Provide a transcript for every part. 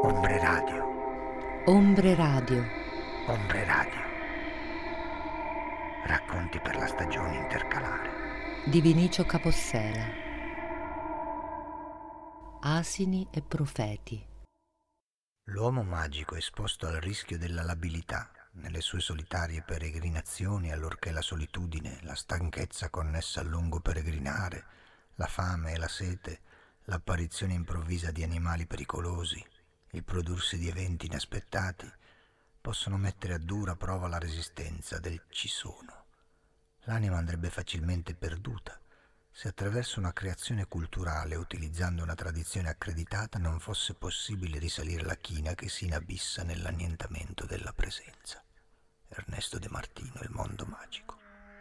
Ombre Radio. Ombre Radio. Ombre Radio. Racconti per la stagione intercalare. Di Vinicio Capossela. Asini e profeti. L'uomo magico esposto al rischio della labilità nelle sue solitarie peregrinazioni, allorché la solitudine, la stanchezza connessa al lungo peregrinare, la fame e la sete, l'apparizione improvvisa di animali pericolosi, il prodursi di eventi inaspettati, possono mettere a dura prova la resistenza del ci sono. L'anima andrebbe facilmente perduta se attraverso una creazione culturale, utilizzando una tradizione accreditata, non fosse possibile risalire la china che si inabissa nell'annientamento della presenza. Ernesto De Martino, Il mondo magico.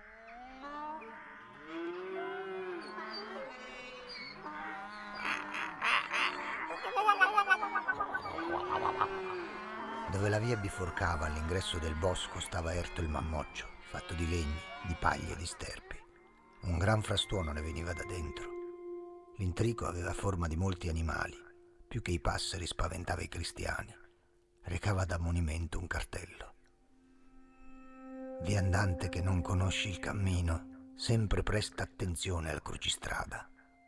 Dove la via biforcava all'ingresso del bosco stava erto il mammoccio, fatto di legni, di paglie e di sterpi. Un gran frastuono ne veniva da dentro. L'intrico aveva forma di molti animali, più che i passeri spaventava i cristiani. Recava da monumento un cartello. Viandante che non conosci il cammino, sempre presta attenzione al crucistrada.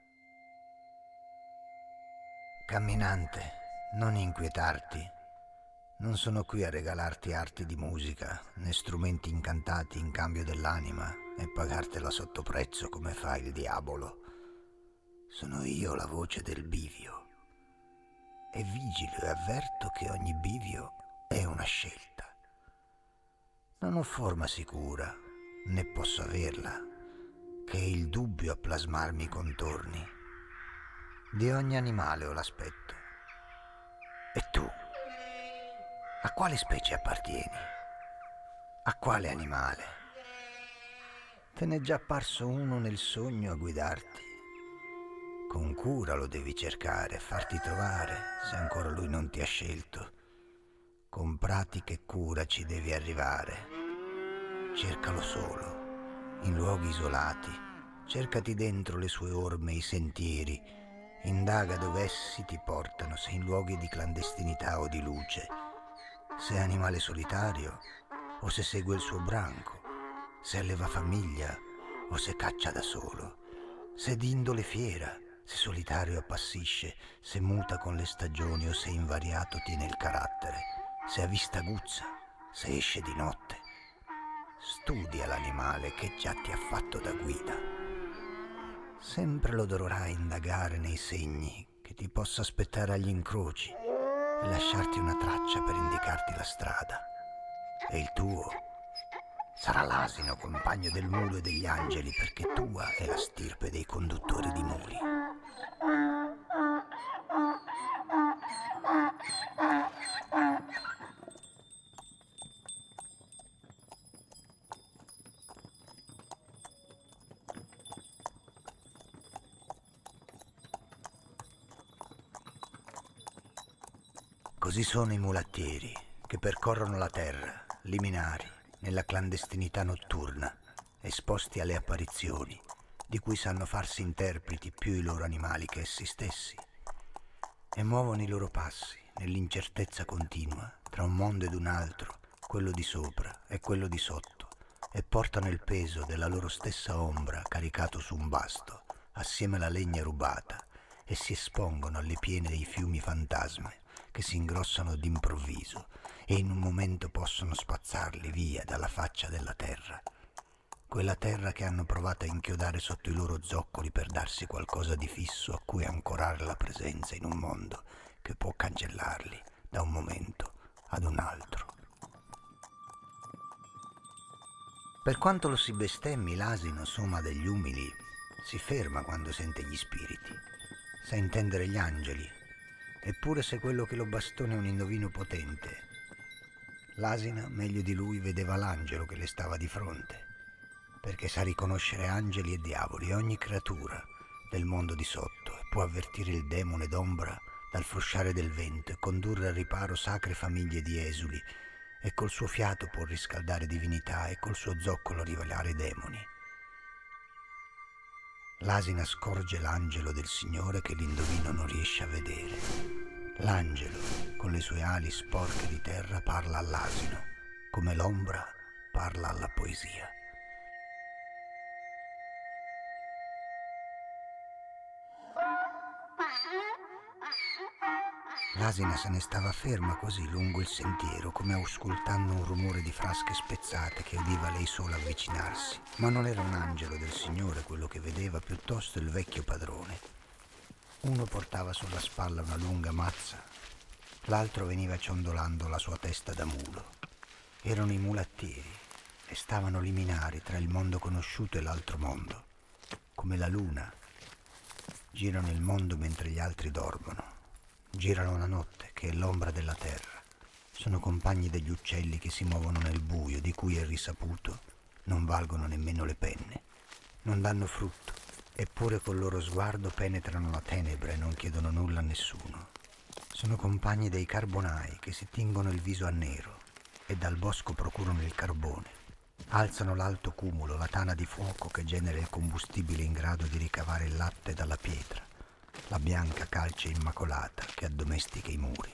Camminante, non inquietarti. Non sono qui a regalarti arti di musica, né strumenti incantati in cambio dell'anima e pagartela sotto prezzo come fa il diavolo. Sono io la voce del bivio e vigilo e avverto che ogni bivio è una scelta. Non ho forma sicura, né posso averla, che è il dubbio a plasmarmi i contorni. Di ogni animale ho l'aspetto. E tu? A quale specie appartieni? A quale animale? Te n'è già apparso uno nel sogno a guidarti. Con cura lo devi cercare, farti trovare, se ancora lui non ti ha scelto. Con pratica e cura ci devi arrivare. Cercalo solo, in luoghi isolati. Cercati dentro le sue orme e i sentieri. Indaga dove essi ti portano, se in luoghi di clandestinità o di luce. Se è animale solitario o se segue il suo branco, se alleva famiglia o se caccia da solo, se è d'indole fiera, se solitario appassisce, se muta con le stagioni o se invariato tiene il carattere, se a vista aguzza, se esce di notte. Studia l'animale che già ti ha fatto da guida. Sempre lo dovrai indagare nei segni che ti possa aspettare agli incroci e lasciarti una traccia per indicarti la strada. E il tuo sarà l'asino, compagno del mulo e degli angeli, perché tua è la stirpe dei conduttori di muli. Così sono i mulattieri che percorrono la terra, liminari, nella clandestinità notturna, esposti alle apparizioni, di cui sanno farsi interpreti più i loro animali che essi stessi, e muovono i loro passi nell'incertezza continua tra un mondo ed un altro, quello di sopra e quello di sotto, e portano il peso della loro stessa ombra caricato su un basto, assieme alla legna rubata, e si espongono alle piene dei fiumi fantasma che si ingrossano d'improvviso e in un momento possono spazzarli via dalla faccia della terra. Quella terra che hanno provato a inchiodare sotto i loro zoccoli per darsi qualcosa di fisso a cui ancorare la presenza in un mondo che può cancellarli da un momento ad un altro. Per quanto lo si bestemmi, l'asino, somma degli umili, si ferma quando sente gli spiriti, sa intendere gli angeli. Eppure se quello che lo bastona è un indovino potente, l'asina meglio di lui vedeva l'angelo che le stava di fronte, perché sa riconoscere angeli e diavoli e ogni creatura del mondo di sotto e può avvertire il demone d'ombra dal frusciare del vento e condurre al riparo sacre famiglie di esuli, e col suo fiato può riscaldare divinità e col suo zoccolo rivelare demoni. L'asina scorge l'angelo del Signore che l'indovino non riesce a vedere. L'angelo, con le sue ali sporche di terra, parla all'asino, come l'ombra parla alla poesia. L'asina se ne stava ferma così lungo il sentiero, come auscultando un rumore di frasche spezzate che udiva lei sola avvicinarsi. Ma non era un angelo del Signore quello che vedeva, piuttosto il vecchio padrone. Uno portava sulla spalla una lunga mazza, l'altro veniva ciondolando la sua testa da mulo. Erano i mulattieri e stavano liminari tra il mondo conosciuto e l'altro mondo. Come la luna, girano il mondo mentre gli altri dormono. Girano la notte, che è l'ombra della terra. Sono compagni degli uccelli che si muovono nel buio, di cui è risaputo non valgono nemmeno le penne. Non danno frutto, eppure col loro sguardo penetrano la tenebra e non chiedono nulla a nessuno. Sono compagni dei carbonai che si tingono il viso a nero e dal bosco procurano il carbone. Alzano l'alto cumulo, la tana di fuoco che genera il combustibile in grado di ricavare il latte dalla pietra, la bianca calce immacolata che addomestica i muri.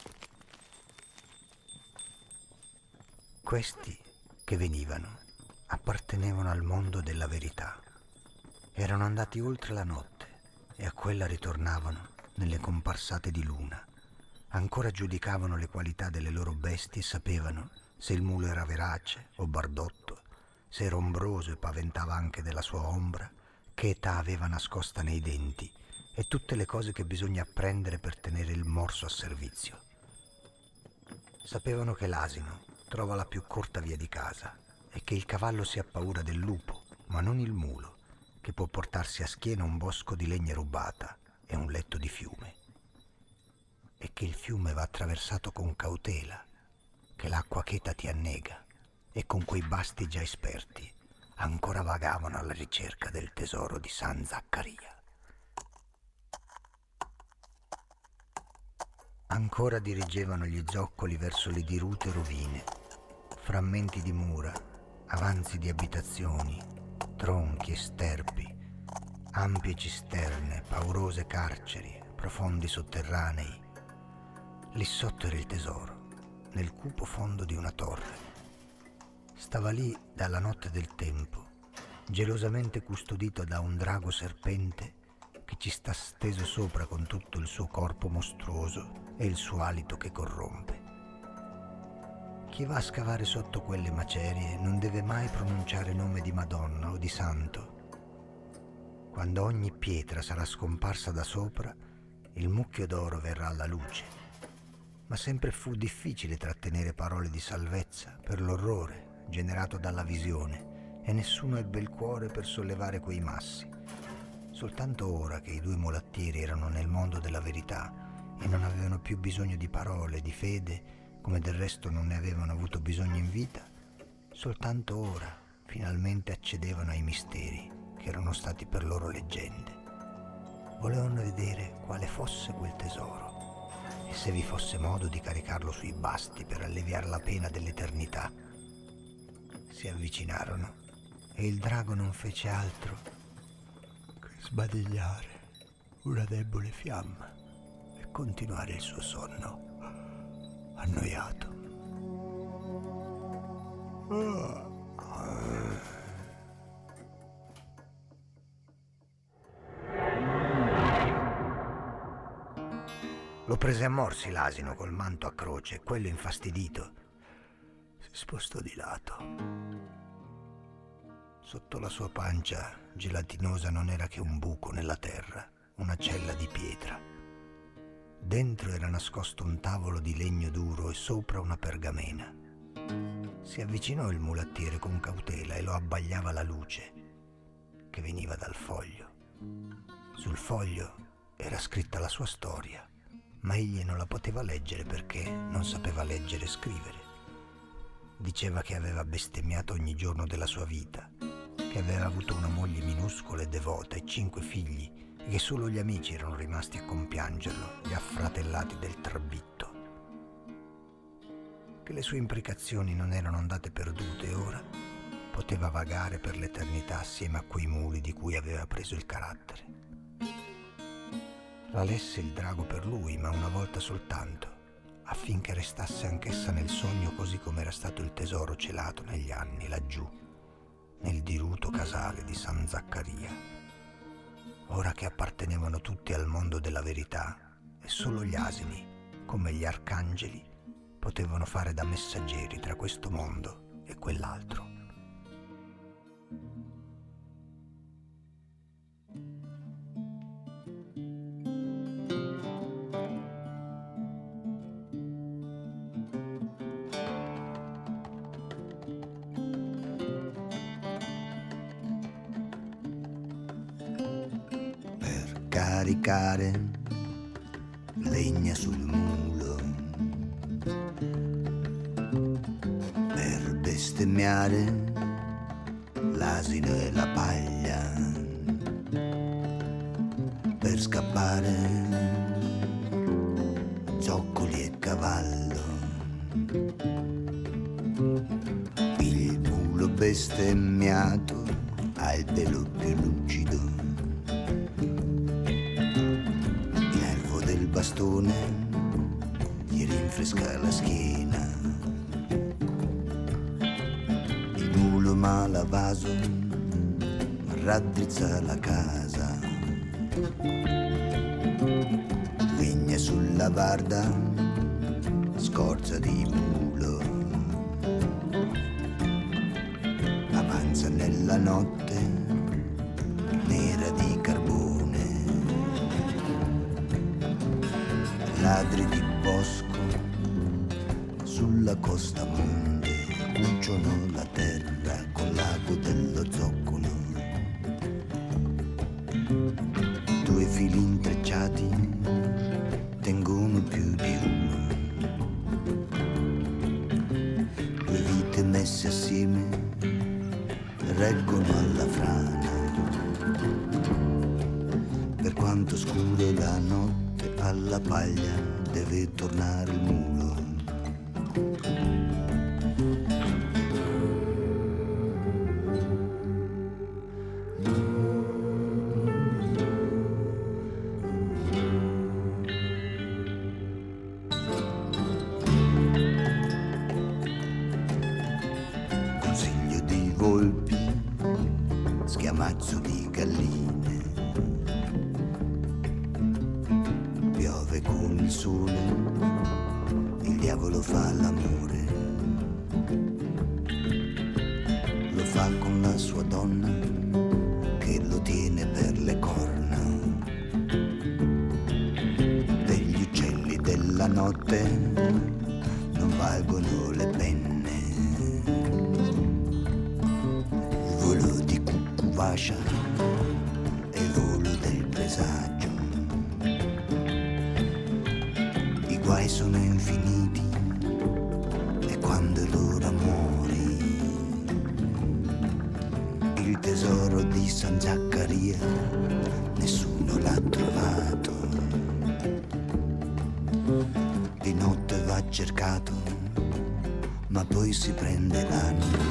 Questi che venivano appartenevano al mondo della verità. Erano andati oltre la notte e a quella ritornavano nelle comparsate di luna. Ancora giudicavano le qualità delle loro bestie e sapevano se il mulo era verace o bardotto, se era ombroso e paventava anche della sua ombra, che età aveva nascosta nei denti e tutte le cose che bisogna apprendere per tenere il morso a servizio. Sapevano che l'asino trova la più corta via di casa e che il cavallo si ha paura del lupo, ma non il mulo, che può portarsi a schiena un bosco di legna rubata e un letto di fiume. E che il fiume va attraversato con cautela, che l'acqua cheta ti annega, e con quei basti già esperti ancora vagavano alla ricerca del tesoro di San Zaccaria. Ancora dirigevano gli zoccoli verso le dirute rovine, frammenti di mura, avanzi di abitazioni, tronchi e sterpi, ampie cisterne, paurose carceri, profondi sotterranei. Lì sotto era il tesoro, nel cupo fondo di una torre. Stava lì dalla notte del tempo, gelosamente custodito da un drago serpente che ci sta steso sopra con tutto il suo corpo mostruoso e il suo alito che corrompe. Chi va a scavare sotto quelle macerie non deve mai pronunciare nome di Madonna o di santo. Quando ogni pietra sarà scomparsa da sopra, il mucchio d'oro verrà alla luce. Ma sempre fu difficile trattenere parole di salvezza per l'orrore generato dalla visione e nessuno ebbe il cuore per sollevare quei massi. Soltanto ora che i due mulattieri erano nel mondo della verità e non avevano più bisogno di parole, di fede, come del resto non ne avevano avuto bisogno in vita, soltanto ora finalmente accedevano ai misteri che erano stati per loro leggende. Volevano vedere quale fosse quel tesoro e se vi fosse modo di caricarlo sui basti per alleviare la pena dell'eternità. Si avvicinarono e il drago non fece altro che sbadigliare una debole fiamma e continuare il suo sonno annoiato. Lo prese a morsi l'asino col manto a croce e quello infastidito si spostò di lato. Sotto la sua pancia gelatinosa non era che un buco nella terra, una cella di pietra. Dentro era nascosto un tavolo di legno duro e sopra una pergamena. Si avvicinò il mulattiere con cautela e lo abbagliava la luce che veniva dal foglio. Sul foglio era scritta la sua storia, ma egli non la poteva leggere perché non sapeva leggere e scrivere. Diceva che aveva bestemmiato ogni giorno della sua vita, che aveva avuto una moglie minuscola e devota e 5 figli e che solo gli amici erano rimasti a compiangerlo, gli affratellati del trabitto. Che le sue imprecazioni non erano andate perdute e ora poteva vagare per l'eternità assieme a quei muli di cui aveva preso il carattere. La lesse il drago per lui, ma una volta soltanto, affinché restasse anch'essa nel sogno così come era stato il tesoro celato negli anni laggiù, nel diruto casale di San Zaccaria. Ora che appartenevano tutti al mondo della verità e solo gli asini, come gli arcangeli, potevano fare da messaggeri tra questo mondo e quell'altro. Caricare legna sul mulo, per bestemmiare l'asino e la paglia, per scappare zoccoli e cavallo. Il mulo bestemmiato ha il pelo più lucido, bastone gli rinfresca la schiena. Il mulo malavaso raddrizza la casa, legna sulla varda, scorza di mulo, avanza nella notte nera di carbone. Ladri di bosco sulla costa monte cuciono la terra con l'ago dello zoccolo. Due fili intrecciati tengono più di uno, due vite messe assieme reggono alla frana. Per quanto scuro la notte, alla paglia deve tornare il mulo. Consiglio di volpi, schiamazzo di galline. Piove con il sole, il diavolo fa l'amore. Lo fa con la sua donna che lo tiene per le corna. Degli uccelli della notte non valgono le penne. Il volo di Cucuvascia è il volo del presagio. I guai sono infiniti e quando l'ora muori, il tesoro di San Zaccaria nessuno l'ha trovato. Di notte va cercato, ma poi si prende l'anima.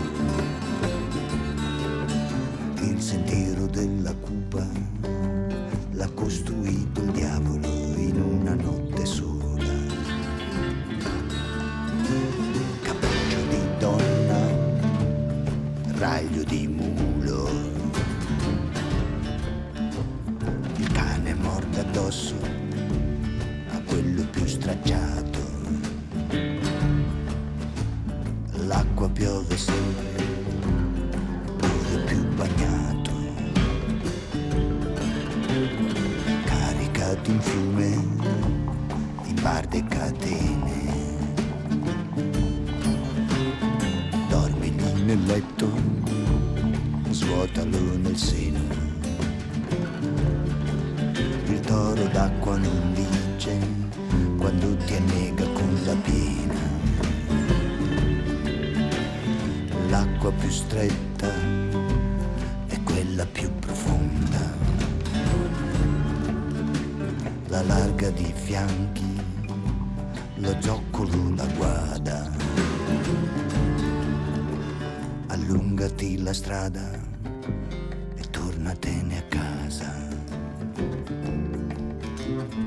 Il sentiero della Cupa l'ha costruito il diavolo in una notte sola. Capriccio di donna, raglio di mulo, il cane morde addosso a quello più stracciato. L'acqua piove sempre dove più bagnato, caricato in fiume, in barde catene. Dormi lì nel letto, svuotalo nel seno. Il toro d'acqua non dice quando ti annega con la piena. L'acqua più stretta è quella più profonda, la larga di fianchi, lo zoccolo la guada. Allungati la strada e tornatene a casa.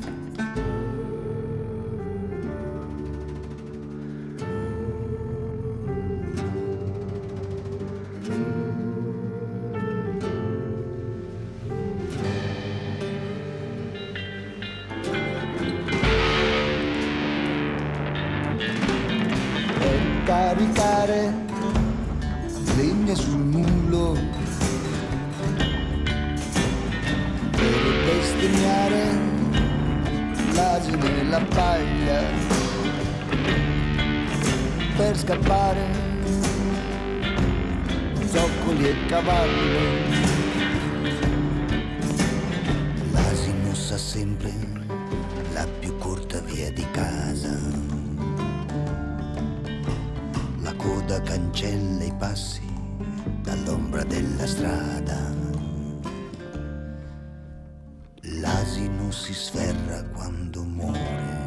caricare legna sul mulo per bestemmiare l'asino e la paglia, per scappare zoccoli e cavallo. L'asino sa sempre la più corta via di casa, la coda cancella i passi dall'ombra della strada. L'asino si sferra quando muore